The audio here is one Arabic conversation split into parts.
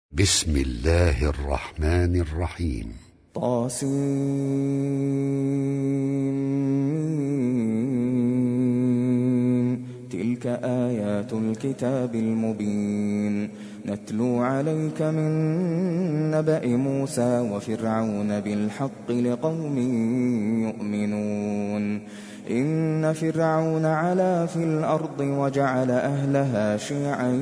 بسم الله الرحمن الرحيم. طاسين. تلك آيات الكتاب المبين نتلو عليك من نبأ موسى وفرعون بالحق لقوم يؤمنون. إن فرعون علا في الأرض وجعل أهلها شيعا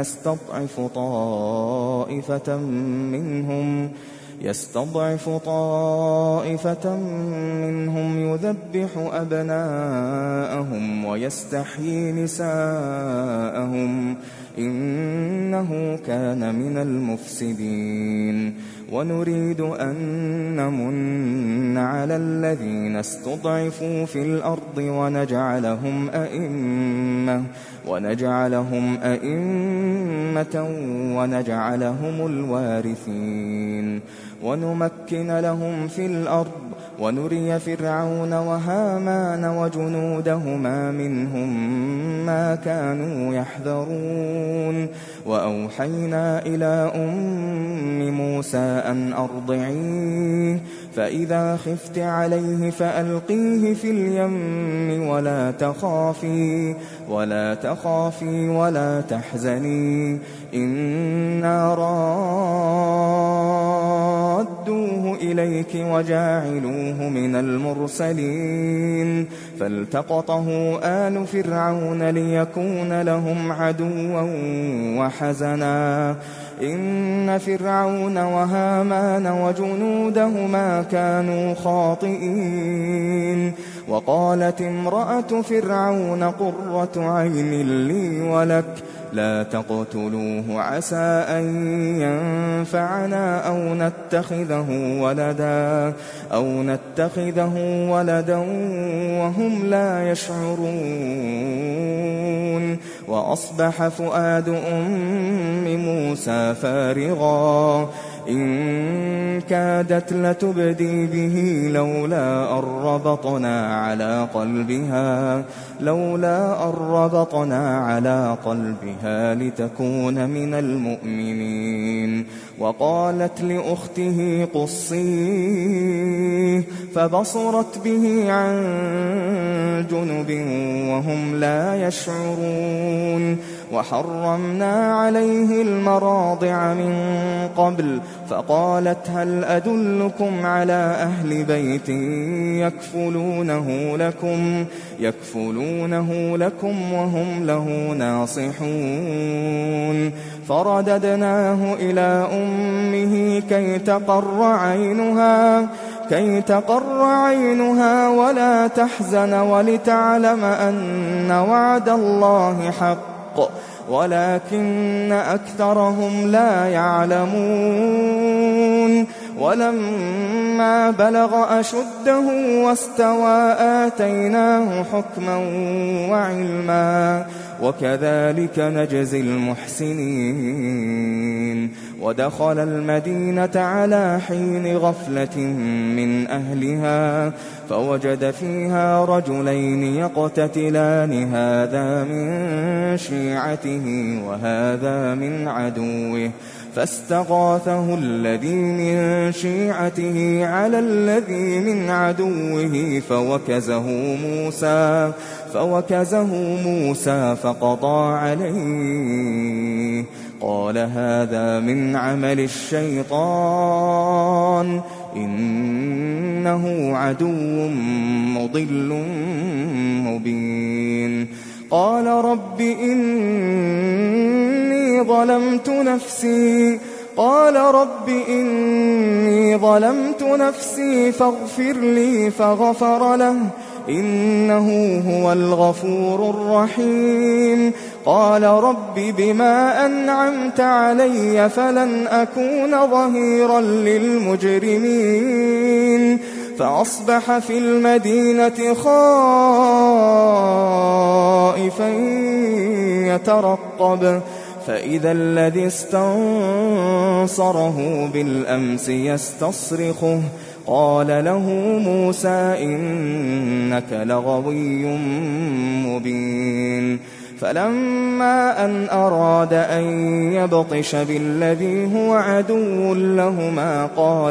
يستضعف طائفة منهم يذبح أبناءهم ويستحيي نساءهم إنه كان من المفسدين. ونريد أن نمن على الذين استضعفوا في الأرض ونجعلهم أئمة ونجعلهم الوارثين. ونمكن لهم في الأرض ونري فرعون وهامان وجنودهما منهم ما كانوا يحذرون. وأوحينا إلى أم موسى أن أرضعيه فإذا خفت عليه فألقيه في اليم ولا تخافي ولا تحزني إنا رادوه إليك وجاعلوه من المرسلين. فالتقطه آل فرعون ليكون لهم عدوا وحزنا إن فرعون وهامان وجنودهما كانوا خاطئين. وقالت امرأة فرعون قرة عين لي ولك لا تقتلوه عسى أن ينفعنا أو نتخذه ولدا وهم لا يشعرون. وأصبح فؤاد أم موسى فارغا إن كادت لتبدي به لولا أن ربطنا على قلبها لتكون من المؤمنين. وقالت لأخته قصيه فبصرت به عن جنب وهم لا يشعرون. وحرمنا عليه المراضع من قبل فقالت هل أدلكم على أهل بيت يكفلونه لكم وهم له ناصحون. فرددناه إلى أمه كي تقر عينها ولا تحزن ولتعلم أن وعد الله حق ولكن أكثرهم لا يعلمون. ولما بلغ أشده واستوى آتيناه حكما وعلما وكذلك نجزي المحسنين. ودخل المدينة على حين غفلة من أهلها فوجد فيها رجلين يقتتلان هذا من شيعته وهذا من عدوه فاستغاثه الذي من شيعته على الذي من عدوه فوكزه موسى فقضى عليه قال هذا من عمل الشيطان إنه عدو مضل مبين. قال رب إني ظلمت نفسي فاغفر لي فغفر له إنه هو الغفور الرحيم. قال رب بما أنعمت علي فلن أكون ظهيرا للمجرمين. فأصبح في المدينة خائفا يترقب فإذا الذي استنصره بالأمس يستصرخه قال له موسى إنك لغوي مبين. فلما أن أراد أن يبطش بالذي هو عدو لهما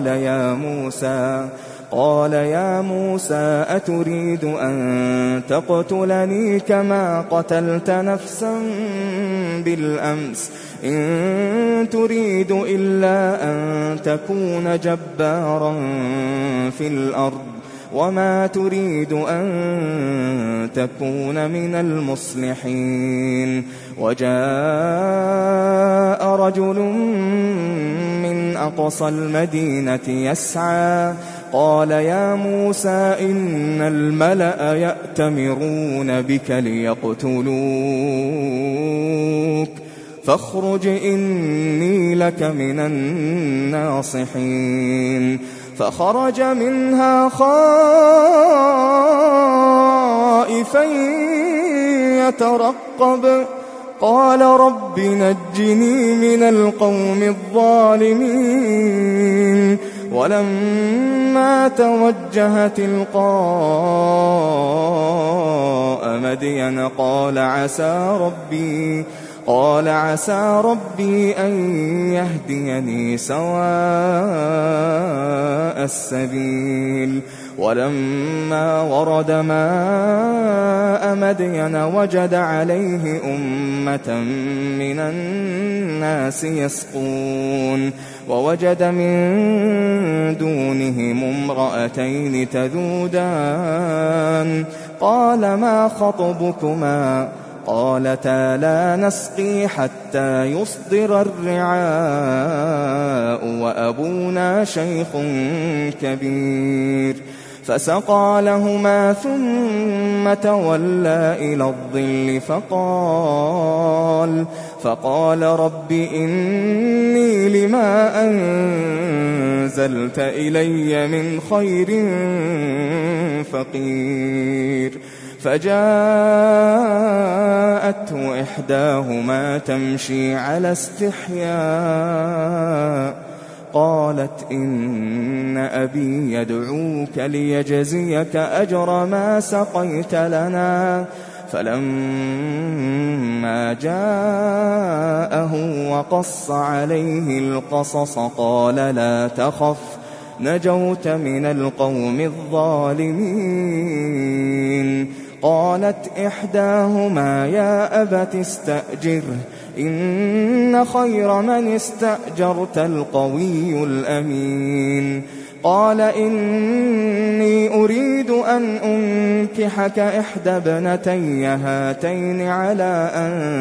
قال يا موسى أتريد أن تقتلني كما قتلت نفسا بالأمس إن تريد إلا أن تكون جبارا في الأرض وما تريد أن تكون من المصلحين. وجاء رجل من أقصى المدينة يسعى قال يا موسى إن الملأ يأتمرون بك ليقتلوك فاخرج إني لك من الناصحين. فخرج منها خائفا يترقب قال رب نجني من القوم الظالمين. ولما توجه تلقاء مدين قال عسى ربي أن يهديني سواء السبيل. ولما ورد ماء مدين وجد عليه أمة من الناس يسقون ووجد من دونهم امرأتين تذودان قال ما خطبكما قالتا لا نسقي حتى يصدر الرعاء وأبونا شيخ كبير. فسقى لهما ثم تولى إلى الظل فقال رب إني لما أنزلت إلي من خير فقير. فجاءته إحداهما تمشي على استحياء قالت إن أبي يدعوك ليجزيك أجر ما سقيت لنا. فلما جاءه وقص عليه القصص قال لا تخف نجوت من القوم الظالمين. قالت إحداهما يا أبت استأجره إن خير من استأجرت القوي الأمين. قال إني أريد أن أنكحك إحدى ابنتي هاتين على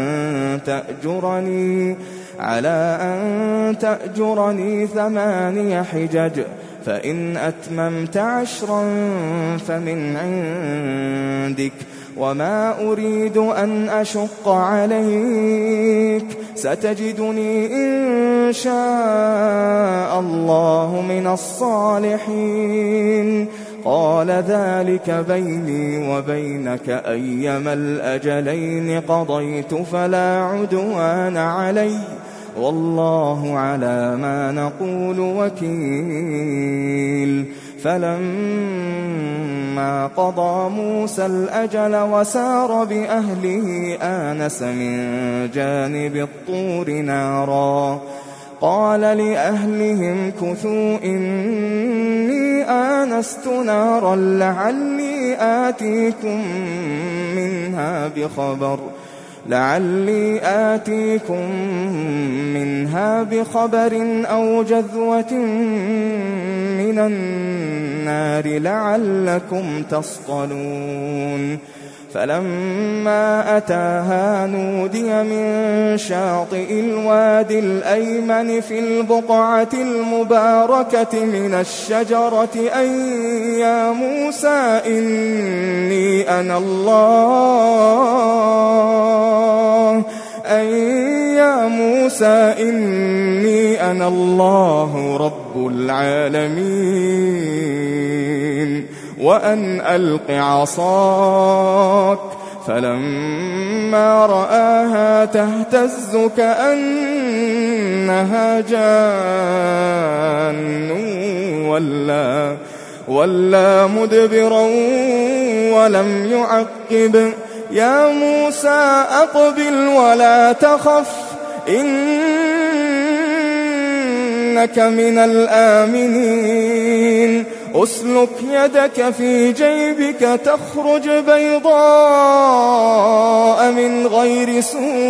أن تأجرني 8 حجج فإن أتممت 10 فمن عندك وما أريد أن أشق عليك ستجدني إن شاء الله من الصالحين. قال ذلك بيني وبينك أيما الأجلين قضيت فلا عدوان علي والله على ما نقول وكيل. فلما قضى موسى الأجل وسار بأهله آنس من جانب الطور نارا قال لأهلهم كثوا إني آنست نارا لعلي آتيكم منها بخبر أو جذوة من النار لعلكم تصطلون. فلما أتاها نودي من شاطئ الوادي الأيمن في البقعة المباركة من الشجرة أن يا موسى إني أنا الله رب العالمين وأن ألق عصاك. فلما رآها تهتز كأنها جان ولا مدبرا ولم يعقب يا موسى أقبل ولا تخف إنك من الآمنين أسلك يدك في جيبك تخرج بيضاء من غير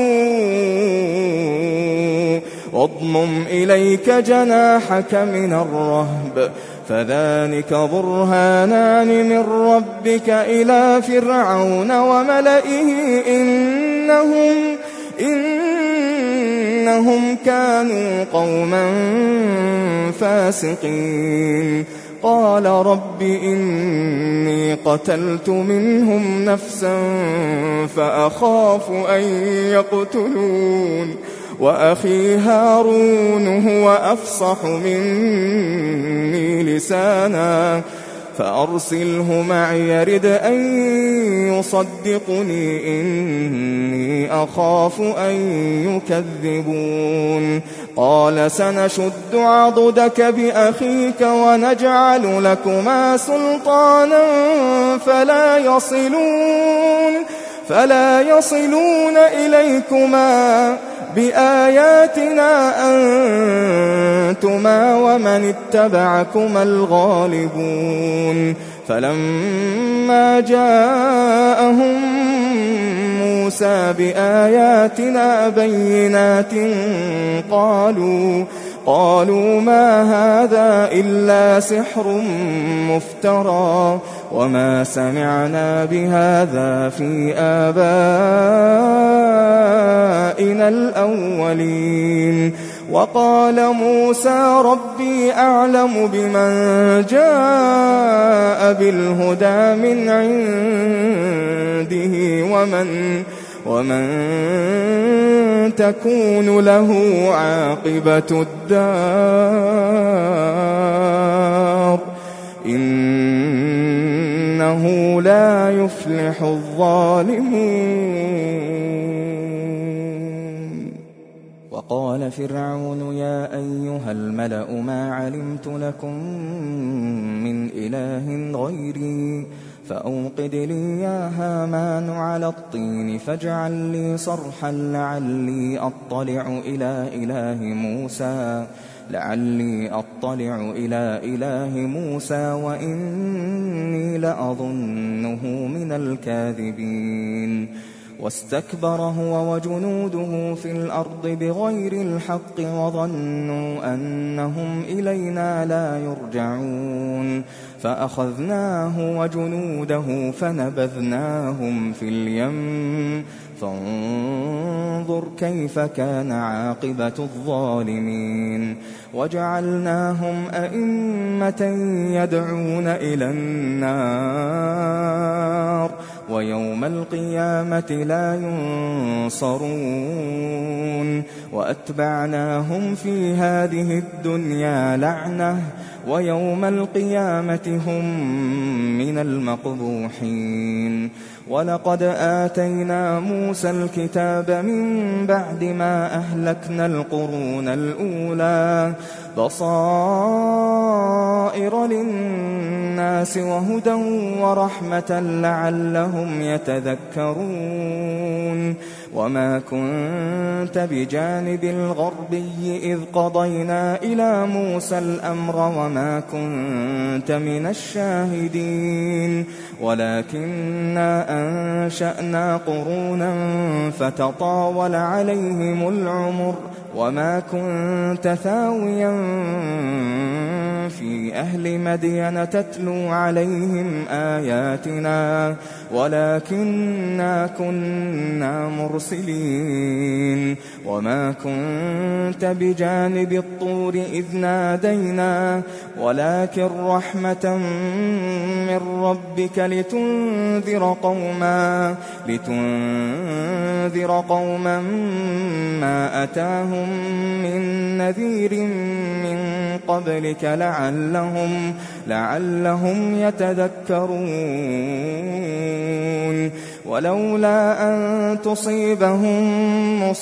سوء واضمم إليك جناحك من الرهب فذلك برهانان من ربك إلى فرعون وملئه إنهم كانوا قوما فاسقين قال رب إني قتلت منهم نفسا فأخاف أن يقتلون وأخي هارون هو أفصح مني لسانا فأرسله معي يرد أن يصدقني إني أخاف أن يكذبون قال سنشد عضدك بأخيك ونجعل لكما سلطانا فلا يصلون إليكما بآياتنا أنتما ومن اتبعكما الغالبون فلما جاءهم موسى بآياتنا بينات قالوا ما هذا إلا سحر مفترى وما سمعنا بهذا في آبائنا الأولين وقال موسى ربي أعلم بمن جاء بالهدى من عنده ومن تكون له عاقبة الدار إنه لا يفلح الظالمون وقال فرعون يا أيها الملأ ما علمت لكم من إله غيري فأوقد لي يا هامان على الطين فاجعل لي صرحا لعلي أطلع إلى إله موسى وإني لأظنه من الكاذبين واستكبر هو وجنوده في الأرض بغير الحق وظنوا أنهم إلينا لا يرجعون فأخذناه وجنوده فنبذناهم في اليم فانظر كيف كان عاقبة الظالمين وجعلناهم أئمة يدعون إلى النار ويوم القيامة لا ينصرون وأتبعناهم في هذه الدنيا لعنة ويوم القيامة هم من المقبوحين ولقد آتينا موسى الكتاب من بعد ما أهلكنا القرون الأولى بصائر للناس وهدى ورحمة لعلهم يتذكرون وما كنت بجانب الغربي إذ قضينا إلى موسى الأمر وما كنت من الشاهدين ولكننا أنشأنا قرونا فتطاول عليهم العمر وما كنت ثاويا في أهل مدين تتلو عليهم آياتنا ولكننا كنا مرسلين وما كنت بجانب الطور إذ نادينا ولكن رحمة من ربك لتنذر قوما ما أتاهم من نذير من قبلك لعلهم يتذكرون ولولا أن تصيبهم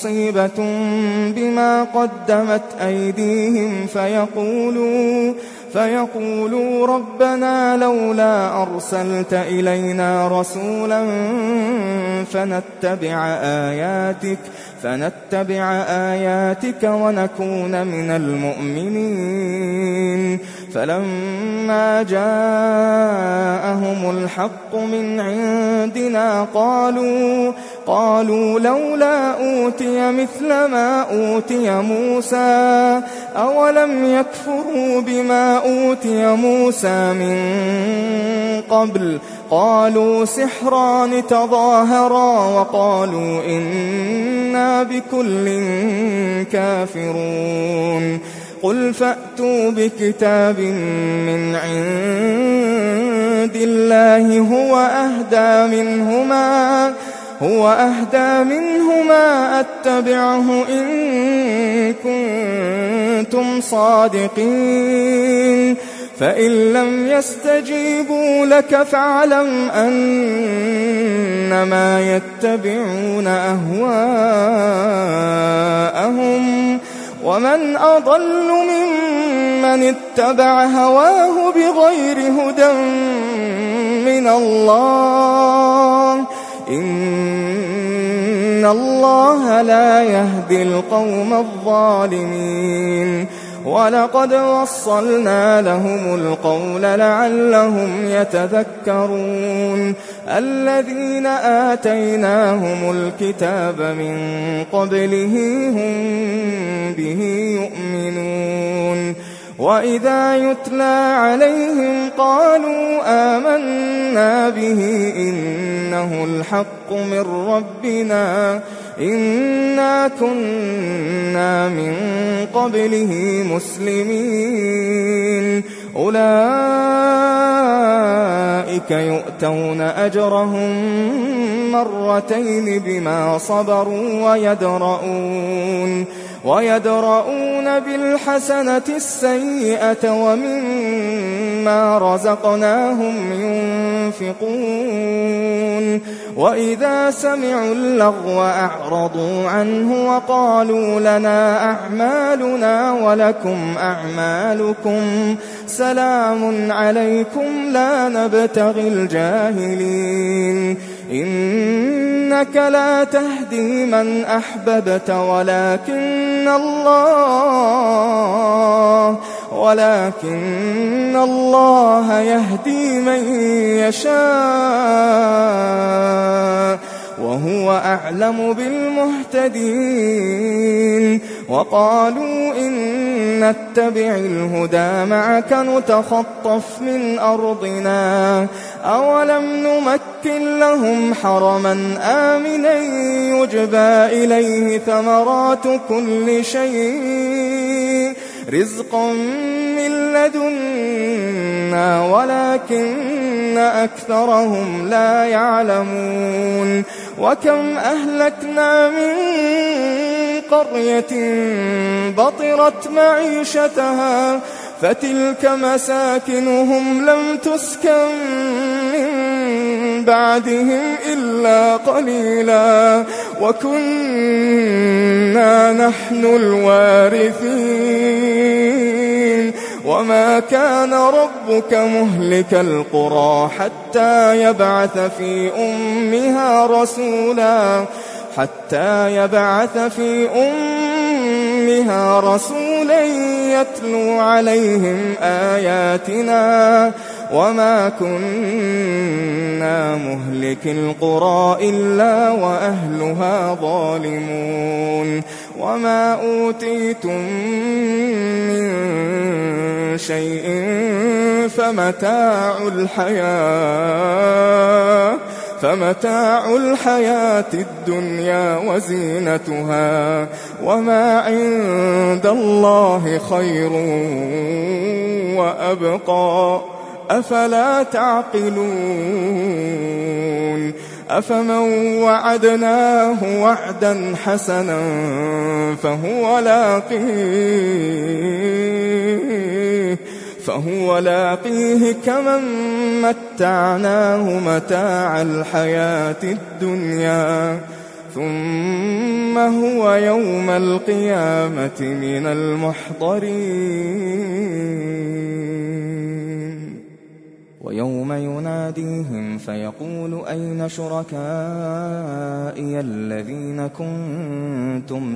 مصيبة بما قدمت أيديهم فيقولوا ربنا لولا أرسلت إلينا رسولا فنتبع آياتك ونكون من المؤمنين. فلما جاءهم الحق من عندنا قالوا لولا أوتي مثل ما أوتي موسى أولم يكفروا بما أوتي موسى من قبل قالوا سحران تظاهرا وقالوا إنا بكل كافرون. قل فأتوا بكتاب من عند الله هو أهدى منهما أتبعه إن كنتم صادقين. فإن لم يستجيبوا لك فاعلم أنما يتبعون أهواءهم ومن أضل ممن اتبع هواه بغير هدى من الله إن الله لا يهدي القوم الظالمين. ولقد وصلنا لهم القول لعلهم يتذكرون. الذين آتيناهم الكتاب من قبله هم به يؤمنون. وإذا يتلى عليهم قالوا آمنا به إنه الحق من ربنا إنا كنا من قبله مسلمين. أولئك يؤتون أجرهم مرتين بما صبروا ويدرؤون بالحسنة السيئة ومما رزقناهم ينفقون. وإذا سمعوا اللغو أعرضوا عنه وقالوا لنا أعمالنا ولكم أعمالكم سلام عليكم لا نبتغي الجاهلين. إنك لا تهدي من أحببت ولكن الله يهدي من يشاء وهو أعلم بالمهتدين. وقالوا إن نتبع الهدى معك نتخطف من أرضنا أولم نمكن لهم حرما آمنا يجبى إليه ثمرات كل شيء رزقا من لدنا ولكن أكثرهم لا يعلمون. وكم أهلكنا من قرية بطرت معيشتها فتلك مساكنهم لم تسكن من بعدهم إلا قليلا وكنا نحن الوارثين. وما كان ربك مهلك القرى حتى يبعث في أمها رسولا يتلو عليهم آياتنا وما كنا مهلك القرى إلا وأهلها ظالمون. وما أوتيتم من شيء فمتاع الحياة الدنيا وزينتها وما عند الله خير وأبقى أفلا تعقلون. أفمن وعدناه وعدا حسنا فهو لاقيه كمن متعناه متاع الحياة الدنيا ثم هو يوم القيامة من المحضرين ويوم يناديهم فيقول أين شركائي الذين كنتم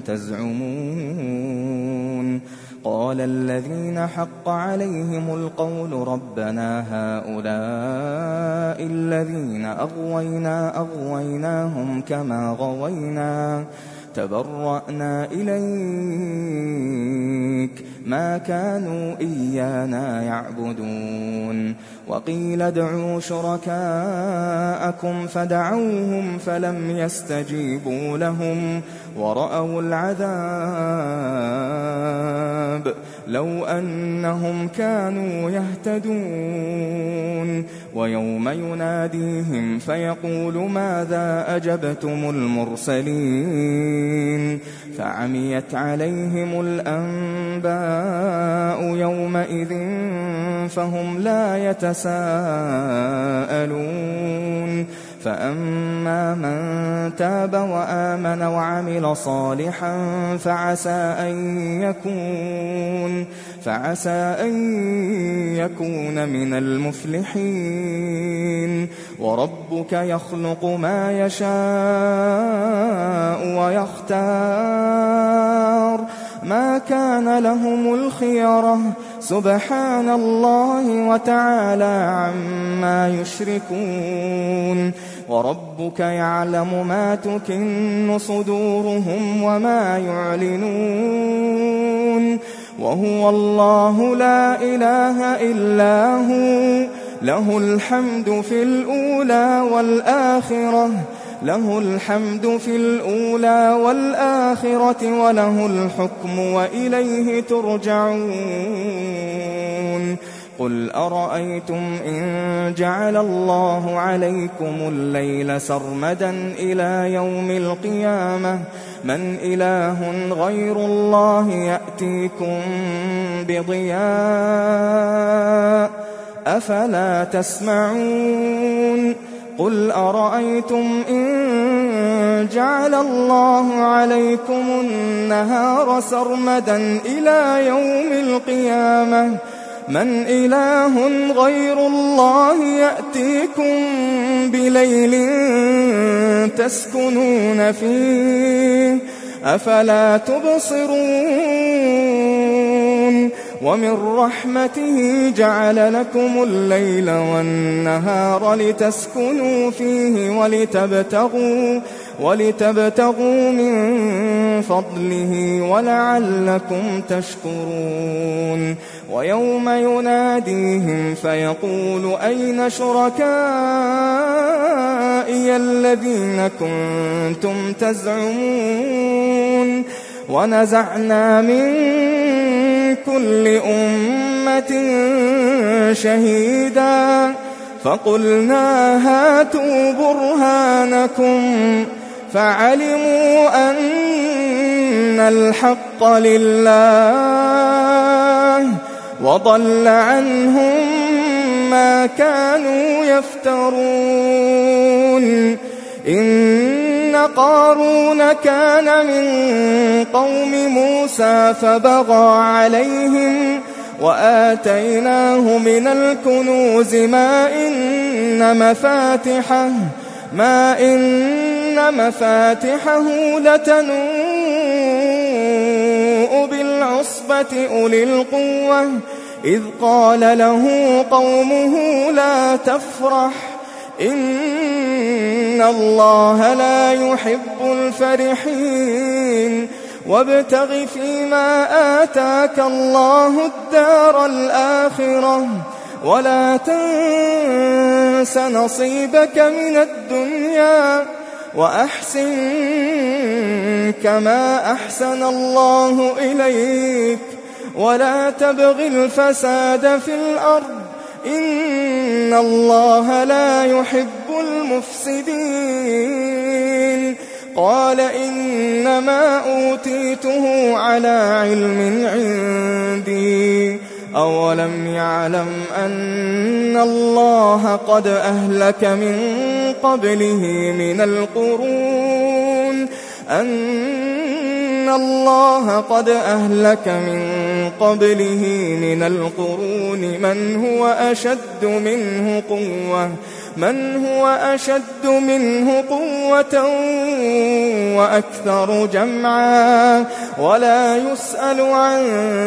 تزعمون قال الذين حق عليهم القول ربنا هؤلاء الذين أغويناهم كما غوينا تبرأنا إليك ما كانوا إيانا يعبدون وقيل ادعوا شركاءكم فدعوهم فلم يستجيبوا لهم ورأوا العذاب لو أنهم كانوا يهتدون ويوم يناديهم فيقول ماذا أجبتم المرسلين فعميت عليهم الأنباء يومئذ فهم لا يتساءلون فأما من تاب وآمن وعمل صالحا فعسى أن يكون من المفلحين وربك يخلق ما يشاء ويختار ما كان لهم الخيرة سبحان الله وتعالى عما يشركون وربك يعلم ما تكن صدورهم وما يعلنون وهو الله لا إله إلا هو له الحمد في الأولى والآخرة وله الحكم وإليه ترجعون قل أرأيتم إن جعل الله عليكم الليل سرمدا إلى يوم القيامة من إله غير الله يأتيكم بضياء أفلا تسمعون قل أرأيتم إن جعل الله عليكم النهار سرمدا إلى يوم القيامة من إله غير الله يأتيكم بليل تسكنون فيه أفلا تبصرون ومن رحمته جعل لكم الليل والنهار لتسكنوا فيه ولتبتغوا من فضله ولعلكم تشكرون ويوم يناديهم فيقول أين شركائي الذين كنتم تزعمون ونزعنا من كل أمة شهيدا فقلنا هاتوا برهانكم فعلموا أن الحق لله وضل عنهم ما كانوا يفترون إن قارون كان من قوم موسى فبغى عليهم وآتيناه من الكنوز ما إن مفاتحه لتنوء بالعصبة أولي القوة إذ قال له قومه لا تفرح إن الله لا يحب الفرحين وابتغ فيما آتاك الله الدار الآخرة ولا تنس نصيبك من الدنيا وأحسن كما أحسن الله إليك ولا تبغ الفساد في الأرض إن الله لا يحب المفسدين قال إنما أوتيته على علم عندي أولم يعلم أن الله قد أهلك من قبله من القرون أن الله قد أهلك من قبله من القرون من هو أشد منه قوة وأكثر جمعا ولا يسأل عن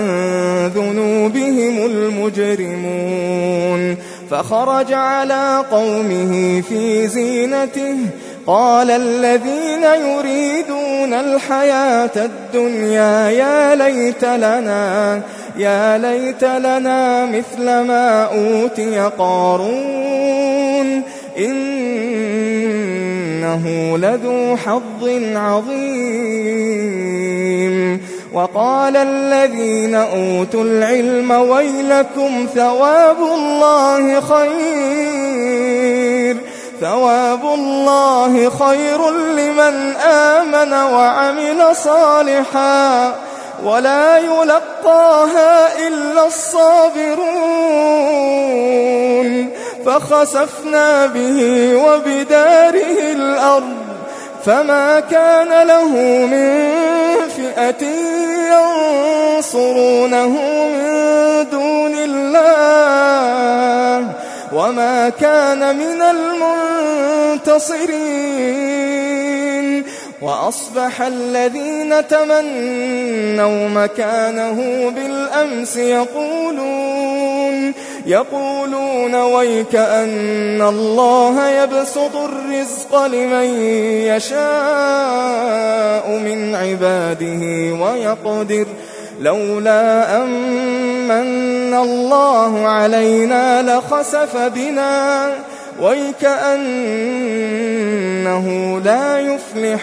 ذنوبهم المجرمون. فخرج على قومه في زينته قال الذين يريدون الحياة الدنيا يا ليت لنا مثل ما أوتي قارون إنه لذو حظ عظيم. وقال الذين أوتوا العلم ويلكم ثواب الله خير لمن آمن وعمل صالحا ولا يلقاها إلا الصابرون. فخسفنا به وبداره الأرض فما كان له من فئة ينصرونه من دون الله وما كان من المنتصرين. وأصبح الذين تمنوا مكانه بالأمس يقولون ويك أن الله يبسط الرزق لمن يشاء من عباده ويقدر لولا أمن الله علينا لخسف بنا ويكأنه لا يفلح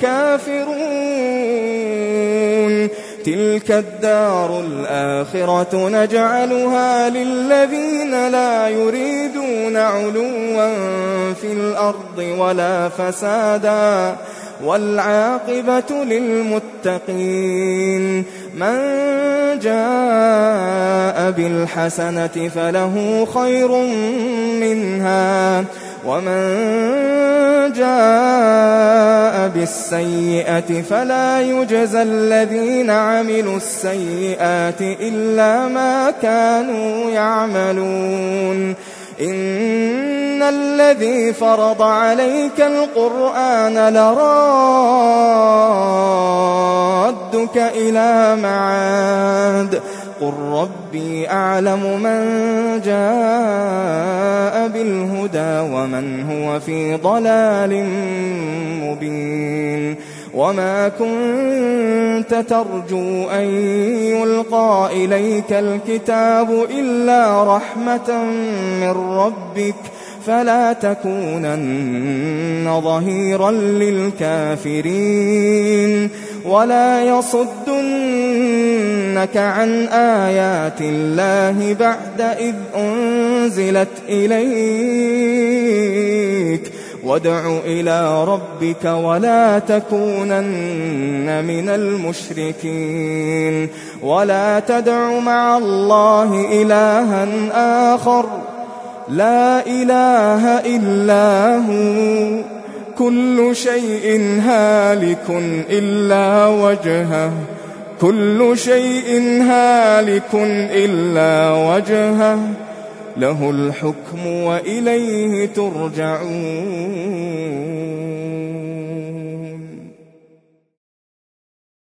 الكافرون. تلك الدار الآخرة نجعلها للذين لا يريدون علوا في الأرض ولا فسادا والعاقبة للمتقين. من جاء بالحسنة فله خير منها ومن جاء بالسيئة فلا يجزى الذين عملوا السيئات إلا ما كانوا يعملون. إن الذي فرض عليك القرآن لرادك إلى معاد قل ربي أعلم من جاء بالهدى ومن هو في ضلال مبين. وما كنت ترجو أن يلقى إليك الكتاب إلا رحمة من ربك فلا تكونن ظهيرا للكافرين. ولا يصدنك عن آيات الله بعد إذ أنزلت إليك وادع إلى ربك ولا تكونن من المشركين. ولا تدع مع الله إلها آخر لا إله إلا هو كل شيء هالك إلا وجهه له الحكم وإليه ترجعون.